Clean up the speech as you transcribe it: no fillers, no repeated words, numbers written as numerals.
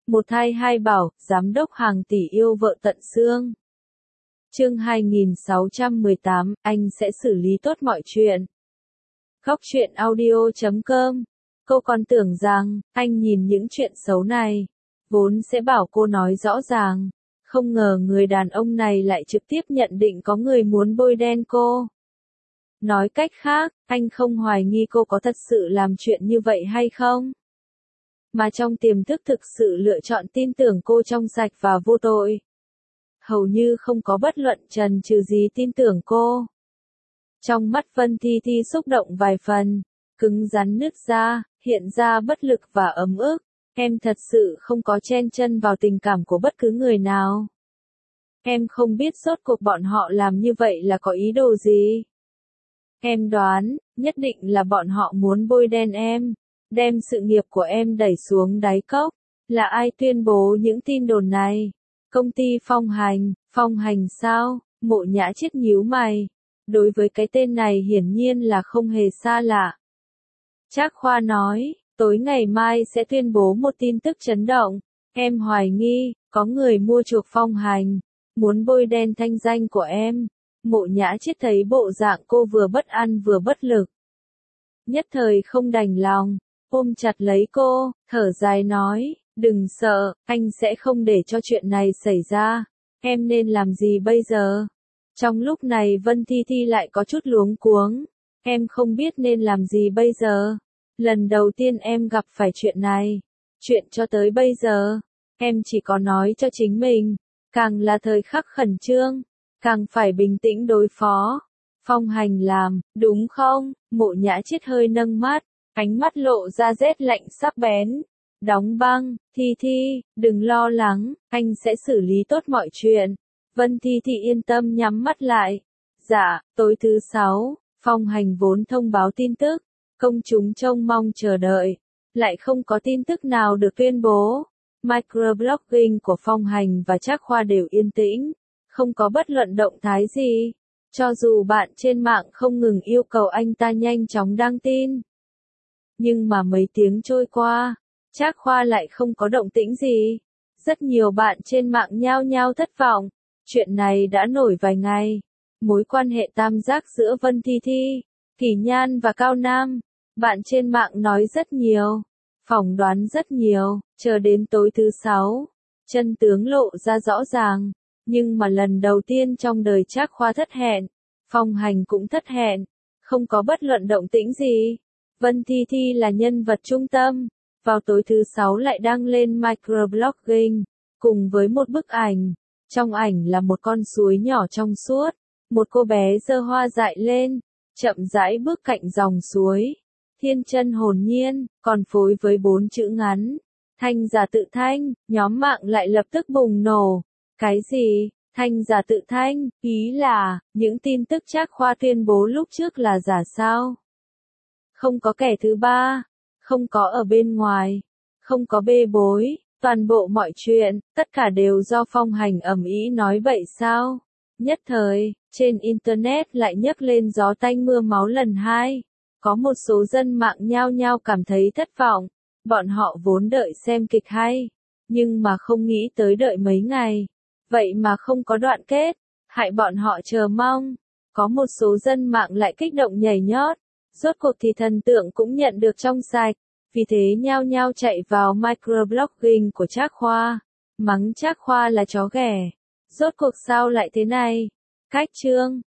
Một thai hai bảo, giám đốc hàng tỷ yêu vợ tận xương. Chương 2618, anh sẽ xử lý tốt mọi chuyện. Góc truyện audio.com. Cô còn tưởng rằng, anh nhìn những chuyện xấu này, vốn sẽ bảo cô nói rõ ràng. Không ngờ người đàn ông này lại trực tiếp nhận định có người muốn bôi đen cô. Nói cách khác, anh không hoài nghi cô có thật sự làm chuyện như vậy hay không? Mà trong tiềm thức thực sự lựa chọn tin tưởng cô trong sạch và vô tội. Hầu như không có bất luận chần chừ gì tin tưởng cô. Trong mắt Vân Thi Thi xúc động vài phần, cứng rắn nứt ra, hiện ra bất lực và ấm ức. Em thật sự không có chen chân vào tình cảm của bất cứ người nào. Em không biết rốt cuộc bọn họ làm như vậy là có ý đồ gì. Em đoán, nhất định là bọn họ muốn bôi đen em, đem sự nghiệp của em đẩy xuống đáy cốc. Là ai tuyên bố những tin đồn này? Công ty Phong Hành sao? Mộ Nhã Chiết nhíu mày. Đối với cái tên này hiển nhiên là không hề xa lạ. Trác Khoa nói, tối ngày mai sẽ tuyên bố một tin tức chấn động. Em hoài nghi, có người mua chuộc Phong Hành, muốn bôi đen thanh danh của em. Mộ Nhã Chiết thấy bộ dạng cô vừa bất an vừa bất lực. Nhất thời không đành lòng, ôm chặt lấy cô, thở dài nói, đừng sợ, anh sẽ không để cho chuyện này xảy ra. Em nên làm gì bây giờ? Trong lúc này Vân Thi Thi lại có chút luống cuống. Em không biết nên làm gì bây giờ. Lần đầu tiên em gặp phải chuyện này. Chuyện cho tới bây giờ, em chỉ có nói cho chính mình. Càng là thời khắc khẩn trương, càng phải bình tĩnh đối phó. Phong Hành làm, đúng không? Mộ Nhã Chiết hơi nâng mắt, ánh mắt lộ ra rét lạnh sắc bén. Đóng băng, Thi Thi, đừng lo lắng, anh sẽ xử lý tốt mọi chuyện. Vân Thi Thi yên tâm nhắm mắt lại. Dạ, tối thứ 6, Phong Hành vốn thông báo tin tức, công chúng trông mong chờ đợi, lại không có tin tức nào được tuyên bố. Microblogging của Phong Hành và Trác Khoa đều yên tĩnh, không có bất luận động thái gì. Cho dù bạn trên mạng không ngừng yêu cầu anh ta nhanh chóng đăng tin. Nhưng mà mấy tiếng trôi qua, Trác Khoa lại không có động tĩnh gì. Rất nhiều bạn trên mạng nhao nhao thất vọng. Chuyện này đã nổi vài ngày. Mối quan hệ tam giác giữa Vân Thi Thi, Kỳ Nhan và Cao Nam. Bạn trên mạng nói rất nhiều, phỏng đoán rất nhiều, chờ đến tối thứ 6. Chân tướng lộ ra rõ ràng. Nhưng mà lần đầu tiên trong đời Trác Khoa thất hẹn, Phong Hành cũng thất hẹn. Không có bất luận động tĩnh gì. Vân Thi Thi là nhân vật trung tâm. Vào tối thứ 6 lại đăng lên microblogging, cùng với một bức ảnh. Trong ảnh là một con suối nhỏ trong suốt, một cô bé giơ hoa dại lên, chậm rãi bước cạnh dòng suối. Thiên chân hồn nhiên, còn phối với 4 chữ ngắn. Thanh giả tự thanh, nhóm mạng lại lập tức bùng nổ. Cái gì? Thanh giả tự thanh, ý là, những tin tức Trác Khoa tuyên bố lúc trước là giả sao? Không có kẻ thứ ba, không có ở bên ngoài, không có bê bối, toàn bộ mọi chuyện, tất cả đều do Phong Hành ầm ĩ nói bậy sao? Nhất thời, trên Internet lại nhấc lên gió tanh mưa máu lần 2. Có một số dân mạng nhao nhao cảm thấy thất vọng. Bọn họ vốn đợi xem kịch hay, nhưng mà không nghĩ tới đợi mấy ngày. Vậy mà không có đoạn kết, hại bọn họ chờ mong. Có một số dân mạng lại kích động nhảy nhót. Rốt cuộc thì thần tượng cũng nhận được trong sạch. Vì thế nhao nhao chạy vào microblogging của Trác Khoa. Mắng Trác Khoa là chó ghẻ. Rốt cuộc sao lại thế này? Cách chương